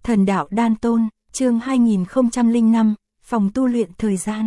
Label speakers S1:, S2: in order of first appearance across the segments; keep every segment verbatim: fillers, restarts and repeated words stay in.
S1: Thần đạo đan tôn, chương hai nghìn không trăm lẻ năm, phòng tu luyện thời gian.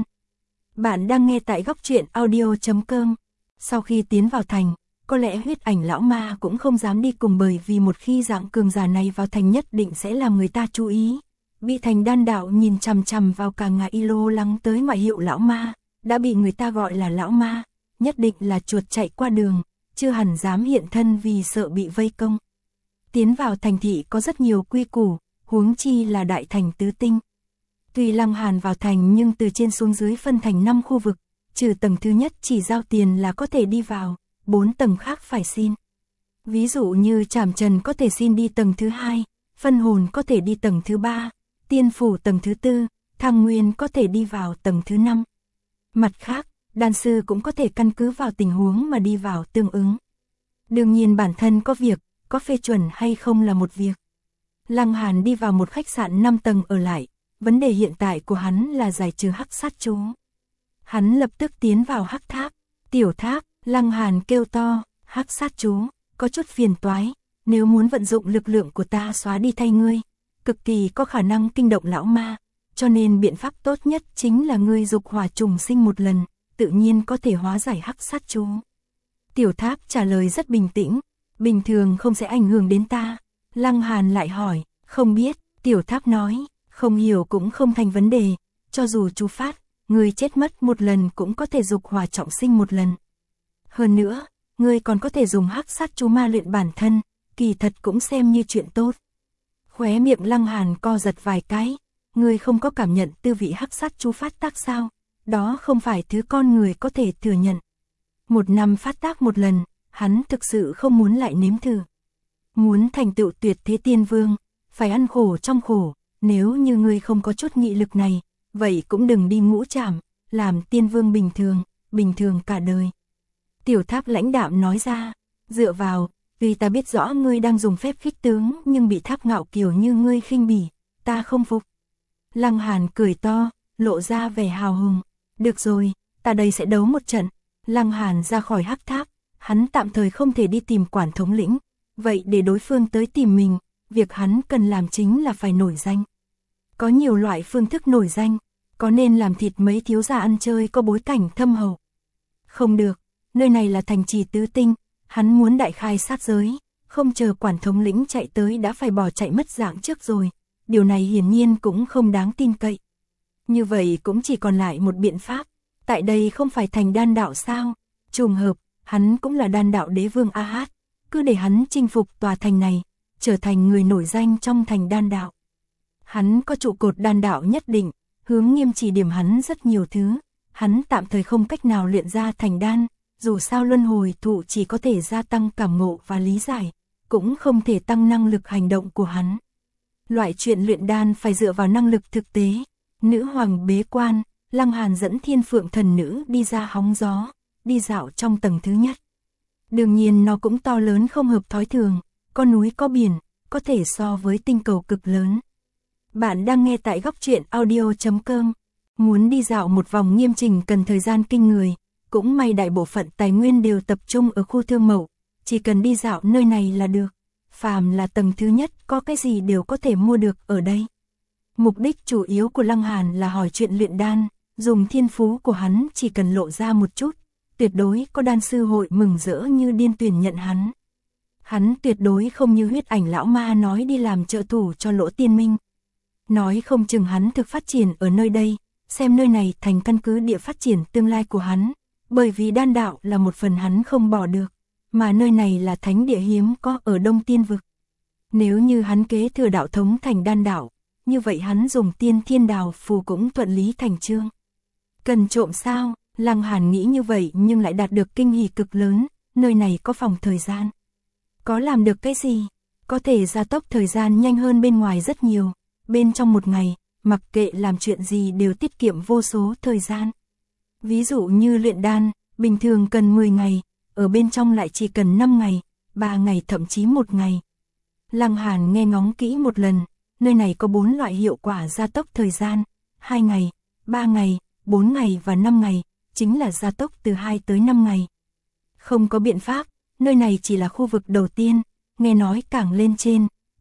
S1: Bạn đang nghe tại góc truyện audio chấm com. Sau khi tiến vào thành, có lẽ huyết ảnh lão ma cũng không dám đi cùng, bởi vì một khi dạng cường giả này vào thành nhất định sẽ làm người ta chú ý. Bị thành đan đạo nhìn chằm chằm vào cả ngài y lô lắng tới ngoại hiệu lão ma, đã bị người ta gọi là lão ma, nhất định là chuột chạy qua đường, chưa hẳn dám hiện thân vì sợ bị vây công. Tiến vào thành thị có rất nhiều quy củ, huống chi là đại thành tứ tinh. Tuy Lăng Hàn vào thành nhưng từ trên xuống dưới phân thành năm khu vực, trừ tầng thứ nhất chỉ giao tiền là có thể đi vào, bốn tầng khác phải xin. Ví dụ như Trảm Trần có thể xin đi tầng thứ hai, Phân Hồn có thể đi tầng thứ ba, Tiên Phủ tầng thứ tư, Thăng Nguyên có thể đi vào tầng thứ năm. Mặt khác, đan sư cũng có thể căn cứ vào tình huống mà đi vào tương ứng. Đương nhiên bản thân có việc, có phê chuẩn hay không là một việc. Lăng Hàn đi vào một khách sạn năm tầng ở lại, vấn đề hiện tại của hắn là giải trừ hắc sát chú. Hắn lập tức tiến vào hắc tháp, tiểu tháp, Lăng Hàn kêu to, hắc sát chú, có chút phiền toái, nếu muốn vận dụng lực lượng của ta xóa đi thay ngươi, cực kỳ có khả năng kinh động lão ma, cho nên biện pháp tốt nhất chính là ngươi dục hỏa trùng sinh một lần, tự nhiên có thể hóa giải hắc sát chú. Tiểu tháp trả lời rất bình tĩnh, bình thường không sẽ ảnh hưởng đến ta. Lăng Hàn lại hỏi, không biết, tiểu tháp nói, không hiểu cũng không thành vấn đề, cho dù chú phát, người chết mất một lần cũng có thể dục hỏa trọng sinh một lần. Hơn nữa, người còn có thể dùng hắc sát chú ma luyện bản thân, kỳ thật cũng xem như chuyện tốt. Khóe miệng Lăng Hàn co giật vài cái, người không có cảm nhận tư vị hắc sát chú phát tác sao, đó không phải thứ con người có thể thừa nhận. Một năm phát tác một lần, hắn thực sự không muốn lại nếm thử. Muốn thành tựu tuyệt thế tiên vương, phải ăn khổ trong khổ, nếu như ngươi không có chút nghị lực này, vậy cũng đừng đi ngũ trảm, làm tiên vương bình thường, bình thường cả đời. Tiểu tháp lãnh đạm nói ra, dựa vào, vì ta biết rõ ngươi đang dùng phép khích tướng nhưng bị tháp ngạo kiểu như ngươi khinh bỉ, ta không phục. Lăng Hàn cười to, lộ ra vẻ hào hùng, được rồi, ta đây sẽ đấu một trận. Lăng Hàn ra khỏi hắc tháp, hắn tạm thời không thể đi tìm quản thống lĩnh, vậy để đối phương tới tìm mình, việc hắn cần làm chính là phải nổi danh. Có nhiều loại phương thức nổi danh, có nên làm thịt mấy thiếu gia ăn chơi có bối cảnh thâm hậu. Không được, nơi này là thành trì tứ tinh, hắn muốn đại khai sát giới, không chờ quản thống lĩnh chạy tới đã phải bỏ chạy mất dạng trước rồi, điều này hiển nhiên cũng không đáng tin cậy. Như vậy cũng chỉ còn lại một biện pháp, tại đây không phải thành đan đạo sao, trùng hợp, hắn cũng là đan đạo đế vương A Hát, cứ để hắn chinh phục tòa thành này, trở thành người nổi danh trong thành đan đạo. Hắn có trụ cột đan đạo nhất định, hướng nghiêm chỉ điểm hắn rất nhiều thứ, hắn tạm thời không cách nào luyện ra thành đan, dù sao luân hồi thụ chỉ có thể gia tăng cảm ngộ và lý giải, cũng không thể tăng năng lực hành động của hắn. Loại chuyện luyện đan phải dựa vào năng lực thực tế. Nữ hoàng bế quan, Lăng Hàn dẫn Thiên Phượng thần nữ đi ra hóng gió, đi dạo trong tầng thứ nhất. Đương nhiên nó cũng to lớn không hợp thói thường, có núi có biển, có thể so với tinh cầu cực lớn. Bạn đang nghe tại góc truyện audio chấm com. Muốn đi dạo một vòng nghiêm chỉnh cần thời gian kinh người, cũng may đại bộ phận tài nguyên đều tập trung ở khu thương mậu, chỉ cần đi dạo nơi này là được. Phàm là tầng thứ nhất có cái gì đều có thể mua được ở đây. Mục đích chủ yếu của Lăng Hàn là hỏi chuyện luyện đan, dùng thiên phú của hắn chỉ cần lộ ra một chút, tuyệt đối có đan sư hội mừng rỡ như điên tuyển nhận hắn. Hắn tuyệt đối không như huyết ảnh lão ma nói đi làm trợ thủ cho Lỗ Tiên Minh. Nói không chừng hắn thực phát triển ở nơi đây, xem nơi này thành căn cứ địa phát triển tương lai của hắn, bởi vì đan đạo là một phần hắn không bỏ được, mà nơi này là thánh địa hiếm có ở Đông Tiên Vực. Nếu như hắn kế thừa đạo thống thành đan đạo, như vậy hắn dùng tiên thiên đào phù cũng thuận lý thành chương. Cần trộm sao? Lăng Hàn nghĩ như vậy nhưng lại đạt được kinh hỉ cực lớn, nơi này có phòng thời gian. Có làm được cái gì? Có thể gia tốc thời gian nhanh hơn bên ngoài rất nhiều, bên trong một ngày, mặc kệ làm chuyện gì đều tiết kiệm vô số thời gian. Ví dụ như luyện đan, bình thường cần mười ngày, ở bên trong lại chỉ cần năm ngày, ba ngày thậm chí một ngày. Lăng Hàn nghe ngóng kỹ một lần, nơi này có bốn loại hiệu quả gia tốc thời gian, hai ngày, ba ngày, bốn ngày và năm ngày, chính là gia tốc từ hai tới năm ngày. Không có biện pháp, nơi này chỉ là khu vực đầu tiên, nghe nói càng lên trên,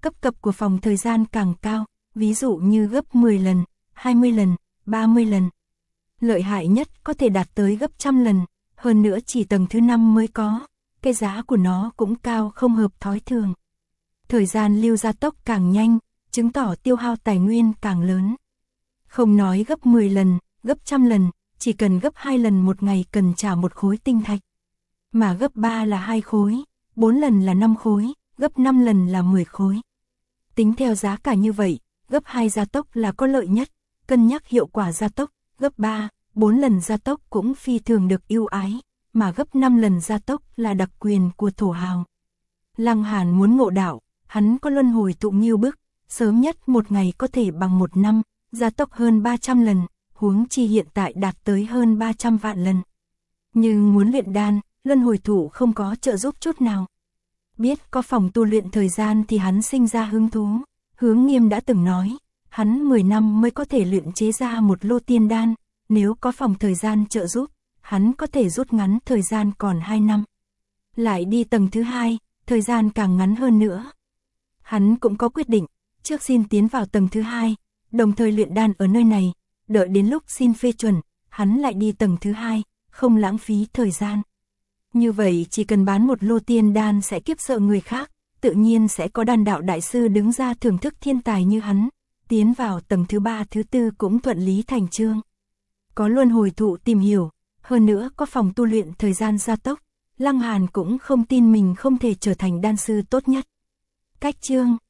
S1: cấp cấp của phòng thời gian càng cao, ví dụ như gấp mười lần, hai mươi lần, ba mươi lần. Lợi hại nhất có thể đạt tới gấp trăm lần, hơn nữa chỉ tầng thứ năm mới có, cái giá của nó cũng cao không hợp thói thường. Thời gian lưu gia tốc càng nhanh, chứng tỏ tiêu hao tài nguyên càng lớn. Không nói gấp mười lần, gấp trăm lần, chỉ cần gấp hai lần một ngày cần trả một khối tinh thạch. Mà gấp ba là hai khối, bốn lần là năm khối, gấp năm lần là mười khối. Tính theo giá cả như vậy, gấp hai gia tốc là có lợi nhất, cân nhắc hiệu quả gia tốc, gấp ba, bốn lần gia tốc cũng phi thường được ưu ái, mà gấp năm lần gia tốc là đặc quyền của thổ hào. Lăng Hàn muốn ngộ đạo, hắn có luân hồi tụ nghiêu bức, sớm nhất một ngày có thể bằng một năm, gia tốc hơn ba trăm lần, huống chi hiện tại đạt tới hơn ba trăm vạn lần. Nhưng muốn luyện đan, luân hồi thụ không có trợ giúp chút nào. Biết có phòng tu luyện thời gian thì hắn sinh ra hứng thú. Hướng Nghiêm đã từng nói, hắn mười năm mới có thể luyện chế ra một lô tiên đan, nếu có phòng thời gian trợ giúp, hắn có thể rút ngắn thời gian còn hai năm. Lại đi tầng thứ hai, thời gian càng ngắn hơn nữa. Hắn cũng có quyết định, trước xin tiến vào tầng thứ hai, đồng thời luyện đan ở nơi này, đợi đến lúc xin phê chuẩn, hắn lại đi tầng thứ hai, không lãng phí thời gian. Như vậy chỉ cần bán một lô tiên đan sẽ kiếp sợ người khác, tự nhiên sẽ có đan đạo đại sư đứng ra thưởng thức thiên tài như hắn, tiến vào tầng thứ ba thứ tư cũng thuận lý thành chương. Có luân hồi thụ tìm hiểu, hơn nữa có phòng tu luyện thời gian gia tốc, Lăng Hàn cũng không tin mình không thể trở thành đan sư tốt nhất. Cách chương